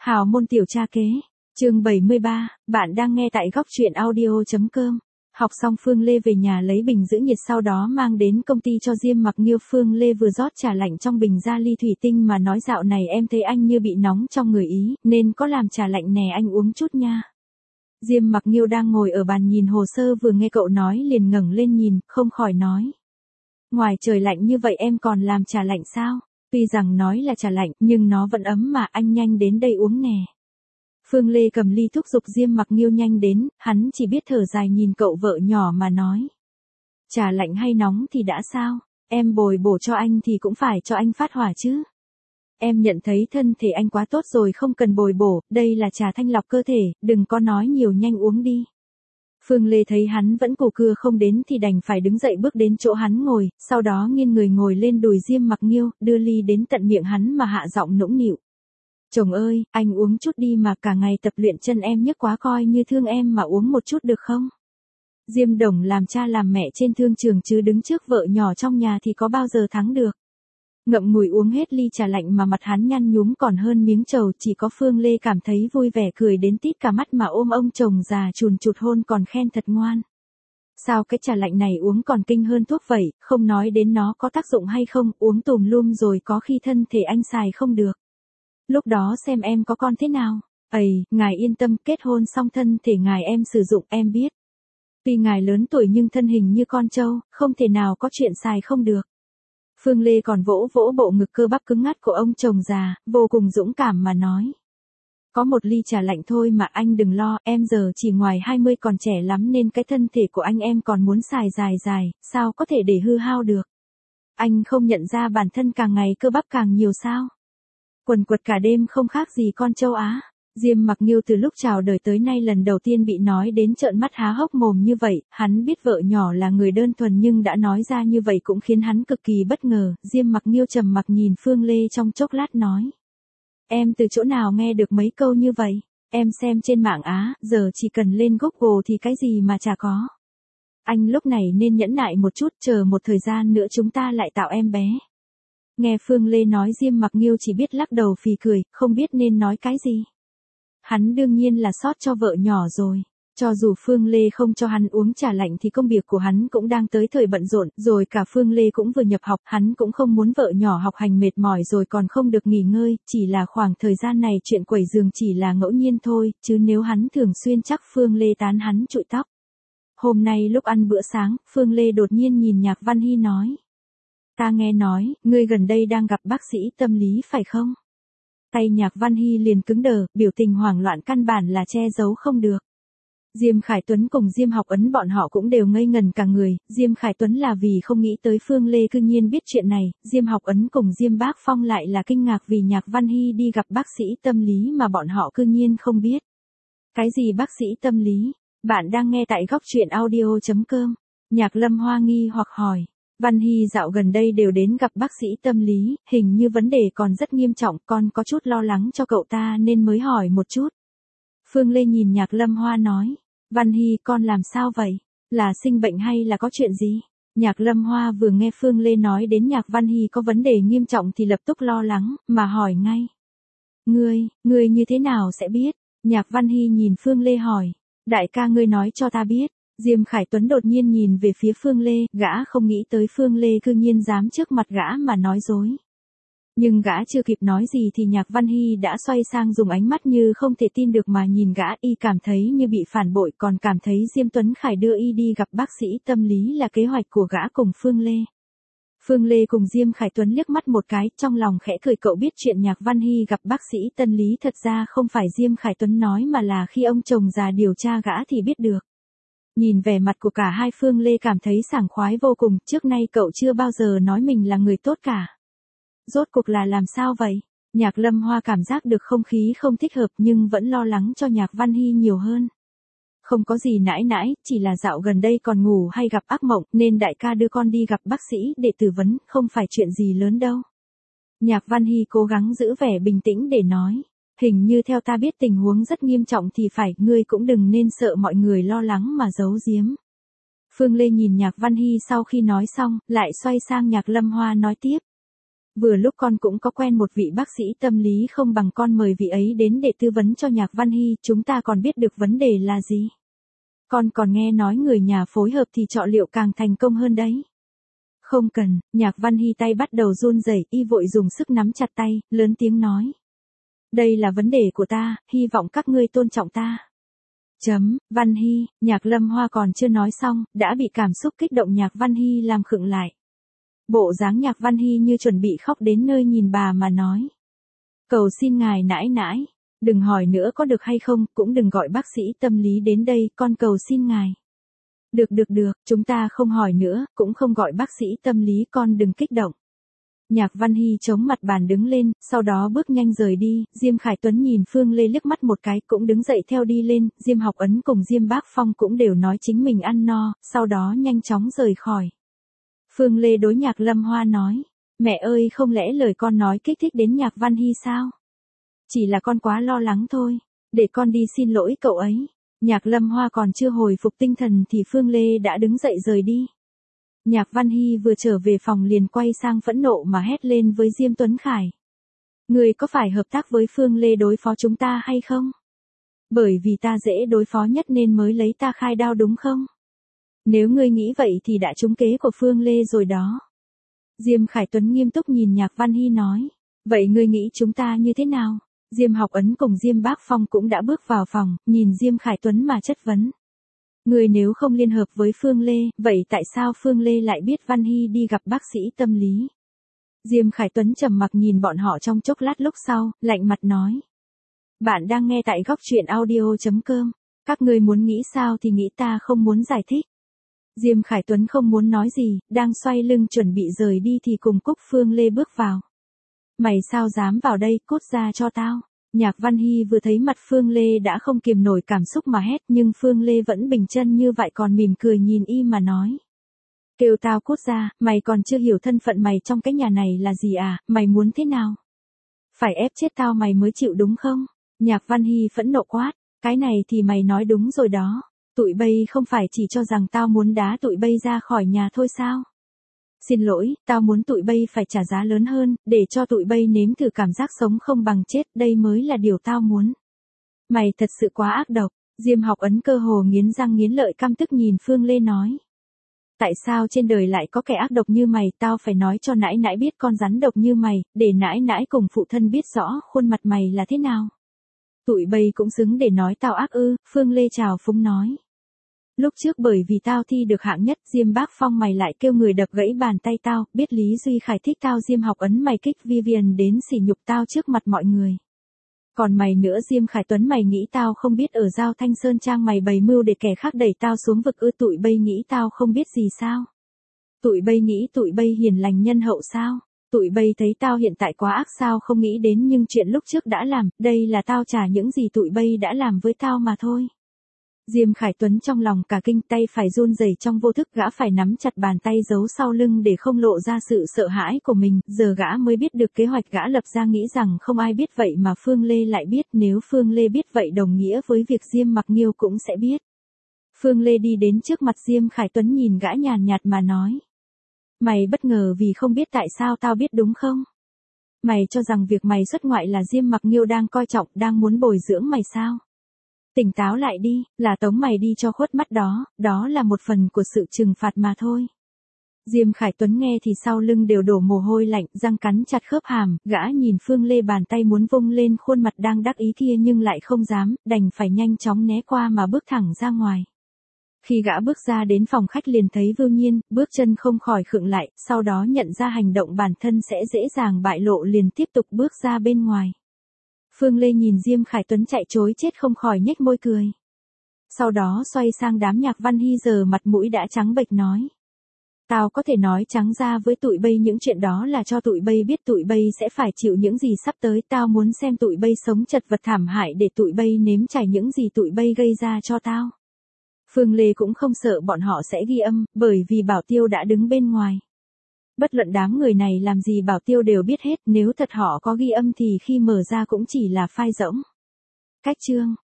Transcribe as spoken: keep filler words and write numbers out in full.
Hào môn tiểu cha kế, chương bảy mươi ba, bạn đang nghe tại góc truyện audio.com. Học xong Phương Lê về nhà lấy bình giữ nhiệt sau đó mang đến công ty cho Diêm Mặc Nghiêu. Phương Lê vừa rót trà lạnh trong bình ra ly thủy tinh mà nói dạo này em thấy anh như bị nóng trong người ý, nên có làm trà lạnh nè anh uống chút nha. Diêm Mặc Nghiêu đang ngồi ở bàn nhìn hồ sơ vừa nghe cậu nói liền ngẩng lên nhìn, không khỏi nói. Ngoài trời lạnh như vậy em còn làm trà lạnh sao? Tuy rằng nói là trà lạnh nhưng nó vẫn ấm mà, anh nhanh đến đây uống nè. Phương Lê cầm ly thúc giục Diêm Mặc Nghiêu nhanh đến, hắn chỉ biết thở dài nhìn cậu vợ nhỏ mà nói. Trà lạnh hay nóng thì đã sao, em bồi bổ cho anh thì cũng phải cho anh phát hỏa chứ. Em nhận thấy thân thể anh quá tốt rồi không cần bồi bổ, đây là trà thanh lọc cơ thể, đừng có nói nhiều nhanh uống đi. Phương Lê thấy hắn vẫn cù cưa không đến thì đành phải đứng dậy bước đến chỗ hắn ngồi, sau đó nghiêng người ngồi lên đùi Diêm Mặc Nghiêu, đưa ly đến tận miệng hắn mà hạ giọng nũng nịu. Chồng ơi, anh uống chút đi mà, cả ngày tập luyện chân em nhức quá, coi như thương em mà uống một chút được không? Diêm Đồng làm cha làm mẹ trên thương trường chứ đứng trước vợ nhỏ trong nhà thì có bao giờ thắng được. Ngậm ngùi uống hết ly trà lạnh mà mặt hắn nhăn nhúm còn hơn miếng trầu, chỉ có Phương Lê cảm thấy vui vẻ cười đến tít cả mắt mà ôm ông chồng già chùn chụt hôn còn khen thật ngoan. Sao cái trà lạnh này uống còn kinh hơn thuốc vậy, không nói đến nó có tác dụng hay không, uống tùm lum rồi có khi thân thể anh xài không được. Lúc đó xem em có con thế nào. Ầy, ngài yên tâm, kết hôn xong thân thể ngài em sử dụng em biết. Tuy ngài lớn tuổi nhưng thân hình như con trâu, không thể nào có chuyện xài không được. Phương Lê còn vỗ vỗ bộ ngực cơ bắp cứng ngắt của ông chồng già, vô cùng dũng cảm mà nói. Có một ly trà lạnh thôi mà anh đừng lo, em giờ chỉ ngoài hai mươi còn trẻ lắm nên cái thân thể của anh em còn muốn xài dài dài, sao có thể để hư hao được. Anh không nhận ra bản thân càng ngày cơ bắp càng nhiều sao. Quần quật cả đêm không khác gì con trâu Á. Diêm Mặc Nghiêu từ lúc chào đời tới nay lần đầu tiên bị nói đến trợn mắt há hốc mồm như vậy, hắn biết vợ nhỏ là người đơn thuần nhưng đã nói ra như vậy cũng khiến hắn cực kỳ bất ngờ. Diêm Mặc Nghiêu trầm mặc nhìn Phương Lê trong chốc lát nói. Em từ chỗ nào nghe được mấy câu như vậy? Em xem trên mạng Á, giờ chỉ cần lên Google thì cái gì mà chả có. Anh lúc này nên nhẫn nại một chút, chờ một thời gian nữa chúng ta lại tạo em bé. Nghe Phương Lê nói Diêm Mặc Nghiêu chỉ biết lắc đầu phì cười, không biết nên nói cái gì. Hắn đương nhiên là xót cho vợ nhỏ rồi. Cho dù Phương Lê không cho hắn uống trà lạnh thì công việc của hắn cũng đang tới thời bận rộn, rồi cả Phương Lê cũng vừa nhập học, hắn cũng không muốn vợ nhỏ học hành mệt mỏi rồi còn không được nghỉ ngơi, chỉ là khoảng thời gian này chuyện quẩy giường chỉ là ngẫu nhiên thôi, chứ nếu hắn thường xuyên chắc Phương Lê tán hắn trụi tóc. Hôm nay lúc ăn bữa sáng, Phương Lê đột nhiên nhìn Nhạc Văn Hy nói. Ta nghe nói, ngươi gần đây đang gặp bác sĩ tâm lý phải không? Tay Nhạc Văn Hy liền cứng đờ, biểu tình hoảng loạn căn bản là che giấu không được. Diêm Khải Tuấn cùng Diêm Học Ấn bọn họ cũng đều ngây ngần cả người, Diêm Khải Tuấn là vì không nghĩ tới Phương Lê cư nhiên biết chuyện này, Diêm Học Ấn cùng Diêm Bác Phong lại là kinh ngạc vì Nhạc Văn Hy đi gặp bác sĩ tâm lý mà bọn họ cư nhiên không biết. Cái gì bác sĩ tâm lý? Bạn đang nghe tại góc truyện audio.com. Nhạc Lâm Hoa nghi hoặc hỏi. Văn Hy dạo gần đây đều đến gặp bác sĩ tâm lý, hình như vấn đề còn rất nghiêm trọng, con có chút lo lắng cho cậu ta nên mới hỏi một chút. Phương Lê nhìn Nhạc Lâm Hoa nói, Văn Hy con làm sao vậy? Là sinh bệnh hay là có chuyện gì? Nhạc Lâm Hoa vừa nghe Phương Lê nói đến Nhạc Văn Hy có vấn đề nghiêm trọng thì lập tức lo lắng, mà hỏi ngay. Ngươi, ngươi như thế nào sẽ biết? Nhạc Văn Hy nhìn Phương Lê hỏi, đại ca ngươi nói cho ta biết. Diêm Khải Tuấn đột nhiên nhìn về phía Phương Lê, gã không nghĩ tới Phương Lê cư nhiên dám trước mặt gã mà nói dối. Nhưng gã chưa kịp nói gì thì Nhạc Văn Hy đã xoay sang dùng ánh mắt như không thể tin được mà nhìn gã, y cảm thấy như bị phản bội, còn cảm thấy Diêm Tuấn Khải đưa y đi gặp bác sĩ tâm lý là kế hoạch của gã cùng Phương Lê. Phương Lê cùng Diêm Khải Tuấn liếc mắt một cái, trong lòng khẽ cười, cậu biết chuyện Nhạc Văn Hy gặp bác sĩ tâm lý thật ra không phải Diêm Khải Tuấn nói mà là khi ông chồng già điều tra gã thì biết được. Nhìn vẻ mặt của cả hai, Phương Lê cảm thấy sảng khoái vô cùng, trước nay cậu chưa bao giờ nói mình là người tốt cả. Rốt cuộc là làm sao vậy? Nhạc Lâm Hoa cảm giác được không khí không thích hợp nhưng vẫn lo lắng cho Nhạc Văn Hy nhiều hơn. Không có gì nãi nãi, chỉ là dạo gần đây còn ngủ hay gặp ác mộng nên đại ca đưa con đi gặp bác sĩ để tư vấn, không phải chuyện gì lớn đâu. Nhạc Văn Hy cố gắng giữ vẻ bình tĩnh để nói. Hình như theo ta biết tình huống rất nghiêm trọng thì phải, ngươi cũng đừng nên sợ mọi người lo lắng mà giấu giếm. Phương Lê nhìn Nhạc Văn Hy sau khi nói xong, lại xoay sang Nhạc Lâm Hoa nói tiếp. Vừa lúc con cũng có quen một vị bác sĩ tâm lý không bằng con mời vị ấy đến để tư vấn cho Nhạc Văn Hy, chúng ta còn biết được vấn đề là gì. Con còn nghe nói người nhà phối hợp thì chọn liệu càng thành công hơn đấy. Không cần, Nhạc Văn Hy tay bắt đầu run rẩy, y vội dùng sức nắm chặt tay, lớn tiếng nói. Đây là vấn đề của ta, hy vọng các ngươi tôn trọng ta. Chấm, Văn Hy, Nhạc Lâm Hoa còn chưa nói xong, đã bị cảm xúc kích động Nhạc Văn Hy làm khựng lại. Bộ dáng Nhạc Văn Hy như chuẩn bị khóc đến nơi nhìn bà mà nói. Cầu xin ngài nãi nãi, đừng hỏi nữa có được hay không, cũng đừng gọi bác sĩ tâm lý đến đây, con cầu xin ngài. Được được được, chúng ta không hỏi nữa, cũng không gọi bác sĩ tâm lý, con đừng kích động. Nhạc Văn Hy chống mặt bàn đứng lên, sau đó bước nhanh rời đi, Diêm Khải Tuấn nhìn Phương Lê liếc mắt một cái cũng đứng dậy theo đi lên, Diêm Học Ấn cùng Diêm Bác Phong cũng đều nói chính mình ăn no, sau đó nhanh chóng rời khỏi. Phương Lê đối Nhạc Lâm Hoa nói, mẹ ơi không lẽ lời con nói kích thích đến Nhạc Văn Hy sao? Chỉ là con quá lo lắng thôi, để con đi xin lỗi cậu ấy. Nhạc Lâm Hoa còn chưa hồi phục tinh thần thì Phương Lê đã đứng dậy rời đi. Nhạc Văn Hy vừa trở về phòng liền quay sang phẫn nộ mà hét lên với Diêm Tuấn Khải. Người có phải hợp tác với Phương Lê đối phó chúng ta hay không? Bởi vì ta dễ đối phó nhất nên mới lấy ta khai đao đúng không? Nếu ngươi nghĩ vậy thì đã trúng kế của Phương Lê rồi đó. Diêm Khải Tuấn nghiêm túc nhìn Nhạc Văn Hy nói. Vậy ngươi nghĩ chúng ta như thế nào? Diêm Học Ấn cùng Diêm Bác Phong cũng đã bước vào phòng, nhìn Diêm Khải Tuấn mà chất vấn. Người nếu không liên hợp với Phương Lê, vậy tại sao Phương Lê lại biết Văn Hy đi gặp bác sĩ tâm lý? Diêm Khải Tuấn trầm mặc nhìn bọn họ trong chốc lát lúc sau, lạnh mặt nói. Bạn đang nghe tại góc truyện audio chấm com. Các ngươi muốn nghĩ sao thì nghĩ, ta không muốn giải thích. Diêm Khải Tuấn không muốn nói gì, đang xoay lưng chuẩn bị rời đi thì cùng Cúc Phương Lê bước vào. Mày sao dám vào đây, cút ra cho tao. Nhạc Văn Hy vừa thấy mặt Phương Lê đã không kiềm nổi cảm xúc mà hét, nhưng Phương Lê vẫn bình chân như vậy còn mỉm cười nhìn y mà nói. Kêu tao cút ra, mày còn chưa hiểu thân phận mày trong cái nhà này là gì à, mày muốn thế nào? Phải ép chết tao mày mới chịu đúng không? Nhạc Văn Hy phẫn nộ quát, cái này thì mày nói đúng rồi đó. Tụi bay không phải chỉ cho rằng tao muốn đá tụi bay ra khỏi nhà thôi sao? Xin lỗi, tao muốn tụi bay phải trả giá lớn hơn, để cho tụi bay nếm thử cảm giác sống không bằng chết, đây mới là điều tao muốn. Mày thật sự quá ác độc, Diêm Học Ấn cơ hồ nghiến răng nghiến lợi căm tức nhìn Phương Lê nói. Tại sao trên đời lại có kẻ ác độc như mày, tao phải nói cho nãi nãi biết con rắn độc như mày, để nãi nãi cùng phụ thân biết rõ khuôn mặt mày là thế nào. Tụi bay cũng xứng để nói tao ác ư, Phương Lê trào phúng nói. Lúc trước bởi vì tao thi được hạng nhất, Diêm Bác Phong mày lại kêu người đập gãy bàn tay tao, biết Lý Duy Khải thích tao, Diêm Học Ấn mày kích Vivian đến sỉ nhục tao trước mặt mọi người. Còn mày nữa Diêm Khải Tuấn mày nghĩ tao không biết ở Giao Thanh Sơn Trang mày bày mưu để kẻ khác đẩy tao xuống vực ư, tụi bay nghĩ tao không biết gì sao? Tụi bay nghĩ tụi bay hiền lành nhân hậu sao? Tụi bay thấy tao hiện tại quá ác sao không nghĩ đến nhưng chuyện lúc trước đã làm, đây là tao trả những gì tụi bay đã làm với tao mà thôi. Diêm Khải Tuấn trong lòng cả kinh, tay phải run rẩy trong vô thức, gã phải nắm chặt bàn tay giấu sau lưng để không lộ ra sự sợ hãi của mình, giờ gã mới biết được kế hoạch gã lập ra, nghĩ rằng không ai biết vậy mà Phương Lê lại biết, nếu Phương Lê biết vậy đồng nghĩa với việc Diêm Mặc Nghiêu cũng sẽ biết. Phương Lê đi đến trước mặt Diêm Khải Tuấn nhìn gã nhàn nhạt mà nói. Mày bất ngờ vì không biết tại sao tao biết đúng không? Mày cho rằng việc mày xuất ngoại là Diêm Mặc Nghiêu đang coi trọng, đang muốn bồi dưỡng mày sao? Tỉnh táo lại đi, là tống mày đi cho khuất mắt đó, đó là một phần của sự trừng phạt mà thôi. Diêm Khải Tuấn nghe thì sau lưng đều đổ mồ hôi lạnh, răng cắn chặt khớp hàm, gã nhìn Phương Lê bàn tay muốn vung lên khuôn mặt đang đắc ý kia nhưng lại không dám, đành phải nhanh chóng né qua mà bước thẳng ra ngoài. Khi gã bước ra đến phòng khách liền thấy Vưu Nhiên, bước chân không khỏi khựng lại, sau đó nhận ra hành động bản thân sẽ dễ dàng bại lộ liền tiếp tục bước ra bên ngoài. Phương Lê nhìn Diêm Khải Tuấn chạy trối chết không khỏi nhếch môi cười. Sau đó xoay sang đám Nhạc Văn Hy giờ mặt mũi đã trắng bệch nói. Tao có thể nói trắng ra với tụi bay những chuyện đó là cho tụi bay biết tụi bay sẽ phải chịu những gì sắp tới, tao muốn xem tụi bay sống chật vật thảm hại để tụi bay nếm trải những gì tụi bay gây ra cho tao. Phương Lê cũng không sợ bọn họ sẽ ghi âm, bởi vì Bảo Tiêu đã đứng bên ngoài. Bất luận đám người này làm gì Bảo Tiêu đều biết hết, nếu thật họ có ghi âm thì khi mở ra cũng chỉ là file rỗng. Cách chương